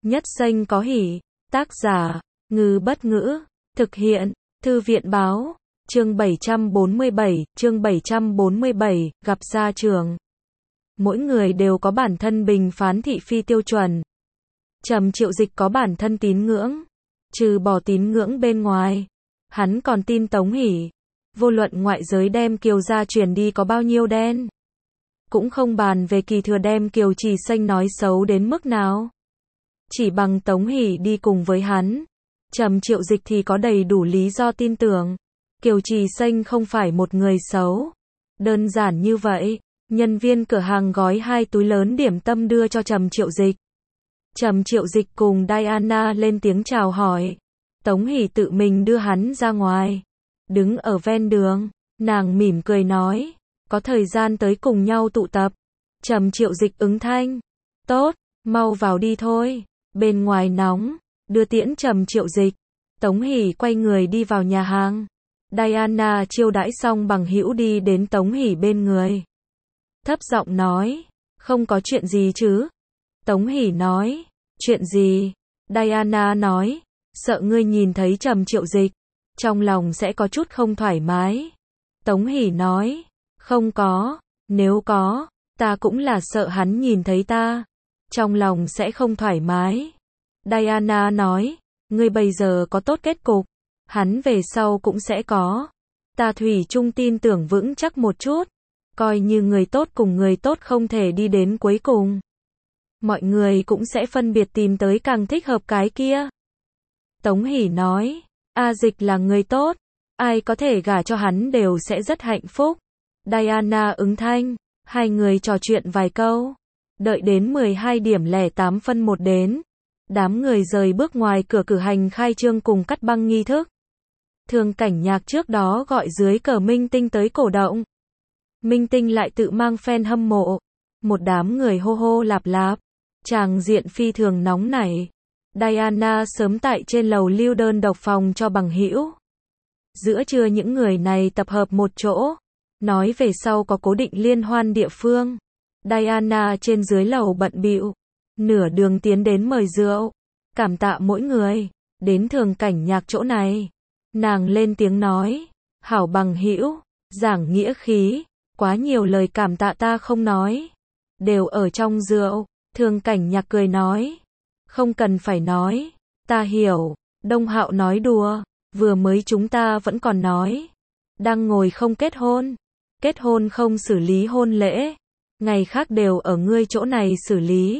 Nhất xanh có hỉ. Tác giả, Ngư Bất Ngữ. Thực hiện, Thư viện Báo. Chương 747, gặp gia trường. Mỗi người đều có bản thân bình phán thị phi tiêu chuẩn. Trầm Triệu Dịch có bản thân tín ngưỡng. Trừ bỏ tín ngưỡng bên ngoài, hắn còn tin Tống Hỷ. Vô luận ngoại giới đem Kiều gia truyền đi có bao nhiêu đen. Cũng không bàn về Kỳ Thừa đem Kiều Trì Xanh nói xấu đến mức nào. Chỉ bằng Tống Hỷ đi cùng với hắn, Trầm Triệu Dịch thì có đầy đủ lý do tin tưởng. Kiều Trì Xanh không phải một người xấu. Đơn giản như vậy, nhân viên cửa hàng gói 2 túi lớn điểm tâm đưa cho Trầm Triệu Dịch. Trầm Triệu Dịch cùng Diana lên tiếng chào hỏi. Tống Hỷ tự mình đưa hắn ra ngoài. Đứng ở ven đường, nàng mỉm cười nói, có thời gian tới cùng nhau tụ tập. Trầm Triệu Dịch ứng thanh, tốt, mau vào đi thôi, bên ngoài nóng, đưa tiễn Trầm Triệu Dịch. Tống Hỷ quay người đi vào nhà hàng. Diana chiêu đãi xong bằng hữu đi đến Tống Hỷ bên người. Thấp giọng nói, không có chuyện gì chứ? Tống Hỷ nói, chuyện gì? Diana nói, sợ ngươi nhìn thấy Trầm Triệu Dịch, trong lòng sẽ có chút không thoải mái. Tống Hỷ nói, không có, nếu có, ta cũng là sợ hắn nhìn thấy ta, trong lòng sẽ không thoải mái. Diana nói, ngươi bây giờ có tốt kết cục, hắn về sau cũng sẽ có. Ta thủy chung tin tưởng vững chắc một chút, coi như người tốt cùng người tốt không thể đi đến cuối cùng. Mọi người cũng sẽ phân biệt tìm tới càng thích hợp cái kia. Tống Hỷ nói, A Dịch là người tốt, ai có thể gả cho hắn đều sẽ rất hạnh phúc. Diana ứng thanh, hai người trò chuyện vài câu. Đợi đến 12:08 một đến, đám người rời bước ngoài cửa cử hành khai trương cùng cắt băng nghi thức. Thường Cảnh Nhạc trước đó gọi dưới cờ Minh Tinh tới cổ động. Minh Tinh lại tự mang fan hâm mộ. Một đám người hô hô lạp lạp. Tràng diện phi thường nóng nảy. Diana sớm tại trên lầu lưu đơn độc phòng cho bằng hữu. Giữa trưa những người này tập hợp một chỗ, nói về sau có cố định liên hoan địa phương. Diana trên dưới lầu bận bịu, nửa đường tiến đến mời rượu, cảm tạ mỗi người, đến Thường Cảnh Nhạc chỗ này. Nàng lên tiếng nói, hảo bằng hữu, giảng nghĩa khí, quá nhiều lời cảm tạ ta không nói, đều ở trong rượu. Thường Cảnh Nhạc cười nói, không cần phải nói, ta hiểu. Đông Hạo nói đùa, vừa mới chúng ta vẫn còn nói, đang ngồi không kết hôn không xử lý hôn lễ, ngày khác đều ở ngươi chỗ này xử lý.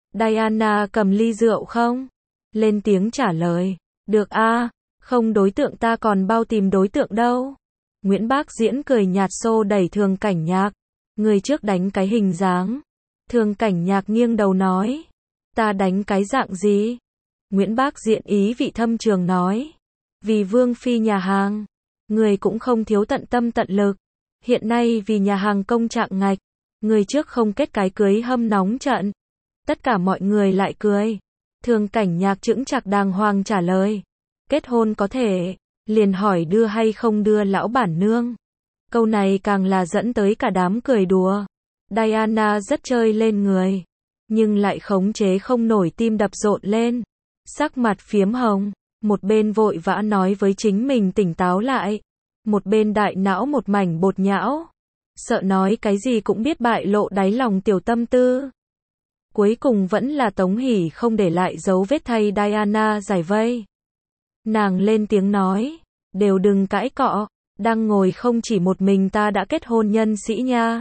Diana cầm ly rượu không? Lên tiếng trả lời, được a, không đối tượng ta còn bao tìm đối tượng đâu. Nguyễn Bác Diễn cười nhạt xô đẩy Thường Cảnh Nhạc, người trước đánh cái hình dáng. Thường Cảnh Nhạc nghiêng đầu nói, ta đánh cái dạng gì? Nguyễn Bác Diễn ý vị thâm trường nói, vì Vương Phi nhà hàng, người cũng không thiếu tận tâm tận lực. Hiện nay vì nhà hàng công trạng ngạch, người trước không kết cái cưới hâm nóng trận. Tất cả mọi người lại cười. Thường Cảnh Nhạc chững chạc đàng hoàng trả lời, kết hôn có thể, liền hỏi đưa hay không đưa lão bản nương. Câu này càng là dẫn tới cả đám cười đùa. Diana rất chơi lên người, nhưng lại khống chế không nổi tim đập rộn lên, sắc mặt phiếm hồng, một bên vội vã nói với chính mình tỉnh táo lại, một bên đại não một mảnh bột nhão, sợ nói cái gì cũng biết bại lộ đáy lòng tiểu tâm tư. Cuối cùng vẫn là Tống Hỷ không để lại dấu vết thay Diana giải vây. Nàng lên tiếng nói, đều đừng cãi cọ, đang ngồi không chỉ một mình ta đã kết hôn nhân sĩ nha.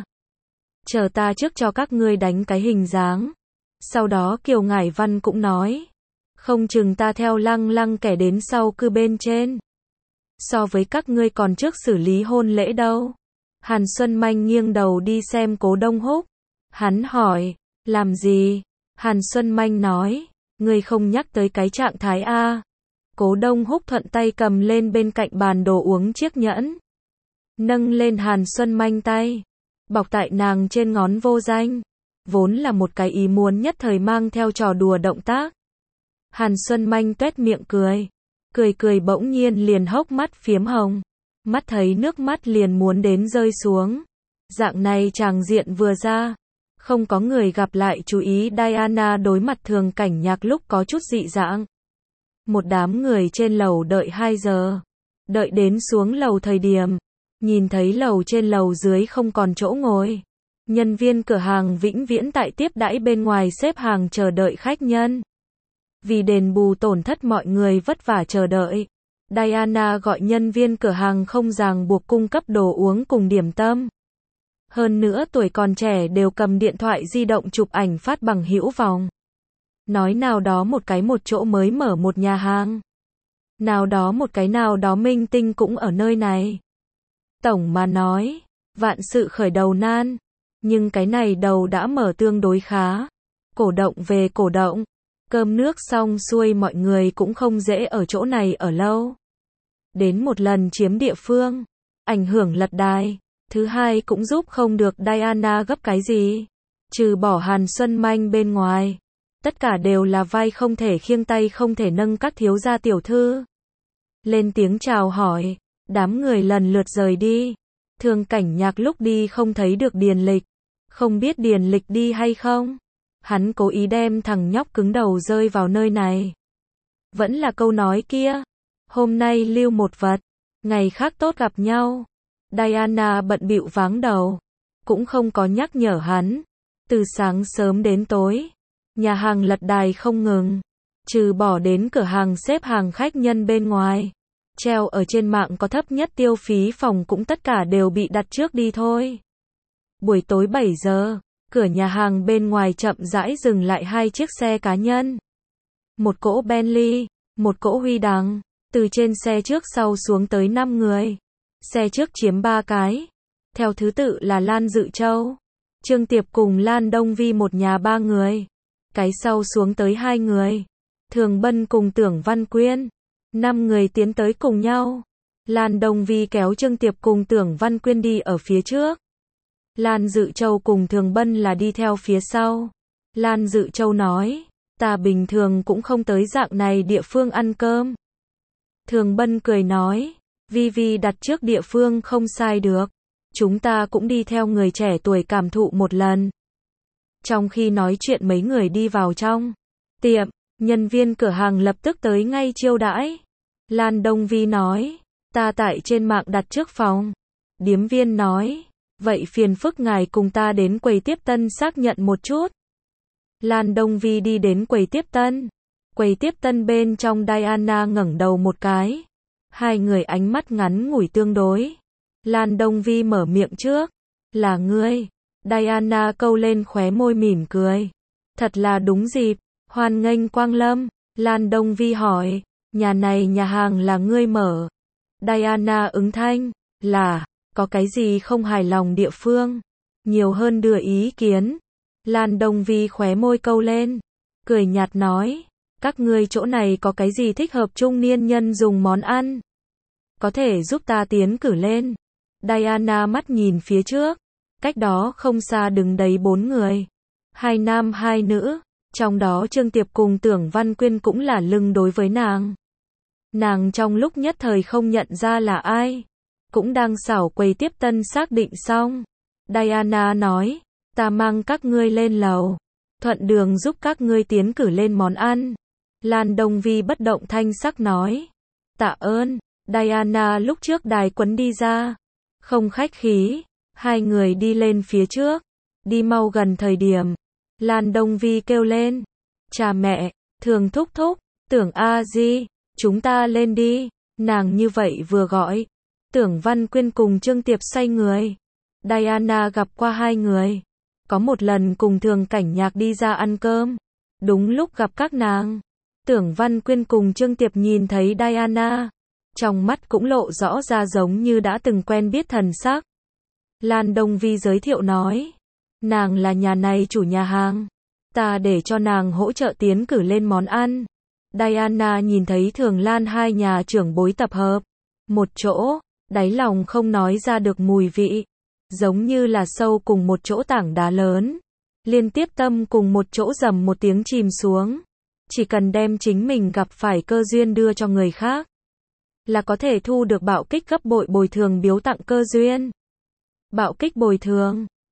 Chờ ta trước cho các ngươi đánh cái hình dáng. Sau đó Kiều Ngải Văn cũng nói, không chừng ta theo lăng lăng kẻ đến sau cư bên trên. So với các ngươi còn trước xử lý hôn lễ đâu. Hàn Xuân Manh nghiêng đầu đi xem Cố Đông Húc. Hắn hỏi, làm gì? Hàn Xuân Manh nói, ngươi không nhắc tới cái trạng thái a. Cố Đông Húc thuận tay cầm lên bên cạnh bàn đồ uống chiếc nhẫn, nâng lên Hàn Xuân Manh tay, bọc tại nàng trên ngón vô danh, vốn là một cái ý muốn nhất thời mang theo trò đùa động tác. Hàn Xuân Manh tuét miệng cười, cười bỗng nhiên liền hốc mắt phiếm hồng, mắt thấy nước mắt liền muốn đến rơi xuống. Dạng này tràng diện vừa ra, Không có người gặp lại chú ý Diana đối mặt Thường Cảnh Nhạc lúc có chút dị dạng. Một đám người trên lầu đợi 2 giờ. Đợi đến xuống lầu thời điểm, nhìn thấy lầu trên lầu dưới không còn chỗ ngồi. Nhân viên cửa hàng vĩnh viễn tại tiếp đãi bên ngoài xếp hàng chờ đợi khách nhân. Vì đền bù tổn thất mọi người vất vả chờ đợi, Diana gọi nhân viên cửa hàng không ràng buộc cung cấp đồ uống cùng điểm tâm. Hơn nữa tuổi còn trẻ đều cầm điện thoại di động chụp ảnh phát bằng hữu vọng. Nói nào đó một chỗ mới mở một nhà hàng. Nào đó một nào đó minh tinh cũng ở nơi này. Tổng mà nói, vạn sự khởi đầu nan. Nhưng cái này đầu đã mở tương đối khá. Cổ động về cổ động. Cơm nước xong xuôi mọi người cũng không dễ ở chỗ này ở lâu. Đến một lần chiếm địa phương, ảnh hưởng lật đài. Thứ hai cũng giúp không được Diana gấp cái gì. Trừ bỏ Hàn Xuân Manh bên ngoài. Tất cả đều là vai không thể khiêng tay không thể nâng các thiếu gia tiểu thư. Lên tiếng chào hỏi, đám người lần lượt rời đi. Thường Cảnh Nhạc lúc đi không thấy được Điền Lịch. Không biết Điền Lịch đi hay không. Hắn cố ý đem thằng nhóc cứng đầu rơi vào nơi này. Vẫn là câu nói kia. Hôm nay lưu một vật, ngày khác tốt gặp nhau. Diana bận bịu váng đầu. Cũng không có nhắc nhở hắn. Từ sáng sớm đến tối, nhà hàng lật đài không ngừng. Trừ bỏ đến cửa hàng xếp hàng khách nhân bên ngoài. Treo ở trên mạng có thấp nhất tiêu phí phòng cũng tất cả đều bị đặt trước đi thôi. Buổi tối 7 giờ, cửa nhà hàng bên ngoài chậm rãi dừng lại 2 chiếc xe cá nhân. Một cỗ Bentley, một cỗ Huy Đằng. Từ trên xe trước sau xuống tới 5 người. Xe trước chiếm 3 cái. Theo thứ tự là Lan Dự Châu, Trương Tiệp cùng Lan Đông Vi một nhà 3 người. Cái sau xuống tới 2 người. Thường Bân cùng Tưởng Văn Quyên. 5 người tiến tới cùng nhau. Lan Đông Vi kéo Trương Tiệp cùng Tưởng Văn Quyên đi ở phía trước. Lan Dự Châu cùng Thường Bân là đi theo phía sau. Lan Dự Châu nói, ta bình thường cũng không tới dạng này địa phương ăn cơm. Thường Bân cười nói, Vi đặt trước địa phương không sai được. Chúng ta cũng đi theo người trẻ tuổi cảm thụ một lần. Trong khi nói chuyện mấy người đi vào trong tiệm, nhân viên cửa hàng lập tức tới ngay chiêu đãi. Lan Đông Vi nói, ta tại trên mạng đặt trước phòng. Điếm viên nói, vậy phiền phức ngài cùng ta đến quầy tiếp tân xác nhận một chút. Lan Đông Vi đi đến quầy tiếp tân. Quầy tiếp tân bên trong Diana ngẩng đầu một cái. Hai người ánh mắt ngắn ngủi tương đối. Lan Đông Vi mở miệng trước. Là ngươi. Diana câu lên khóe môi mỉm cười. Thật là đúng dịp. Hoan nghênh quang lâm. Lan Đông Vi hỏi. Nhà này nhà hàng là ngươi mở. Diana ứng thanh. Là. Có cái gì không hài lòng địa phương? Nhiều hơn đưa ý kiến. Lan Đông Vi khóe môi câu lên. Cười nhạt nói. Các ngươi chỗ này có cái gì thích hợp trung niên nhân dùng món ăn? Có thể giúp ta tiến cử lên. Diana mắt nhìn phía trước. Cách đó không xa đứng đấy 4 người. 2 nam 2 nữ. Trong đó Trương Tiệp cùng Tưởng Văn Quyên cũng là lưng đối với nàng. Nàng trong lúc nhất thời không nhận ra là ai. Cũng đang xảo quầy tiếp tân xác định xong. Diana nói, ta mang các ngươi lên lầu. Thuận đường giúp các ngươi tiến cử lên món ăn. Lan Đông Vi bất động thanh sắc nói. Tạ ơn. Diana lúc trước đài quấn đi ra. Không khách khí. Hai người đi lên phía trước. Đi mau gần thời điểm. Lan Đông Vi kêu lên. Cha mẹ, Thường thúc thúc, Tưởng a di, chúng ta lên đi. Nàng như vậy vừa gọi. Tưởng Văn Quyên cùng Trương Tiệp xoay người. Diana gặp qua hai người. Có một lần cùng Thường Cảnh Nhạc đi ra ăn cơm. Đúng lúc gặp các nàng. Tưởng Văn Quyên cùng Trương Tiệp nhìn thấy Diana. Trong mắt cũng lộ rõ ra giống như đã từng quen biết thần sắc. Lan Đông Vi giới thiệu nói. Nàng là nhà này chủ nhà hàng. Ta để cho nàng hỗ trợ tiến cử lên món ăn. Diana nhìn thấy Thường Lan hai nhà trưởng bối tập hợp. Một chỗ, đáy lòng không nói ra được mùi vị. Giống như là sâu cùng một chỗ tảng đá lớn. Liên tiếp tâm cùng một chỗ rầm một tiếng chìm xuống. Chỉ cần đem chính mình gặp phải cơ duyên đưa cho người khác. Là có thể thu được bạo kích gấp bội bồi thường biếu tặng cơ duyên. Bạo kích bồi thường.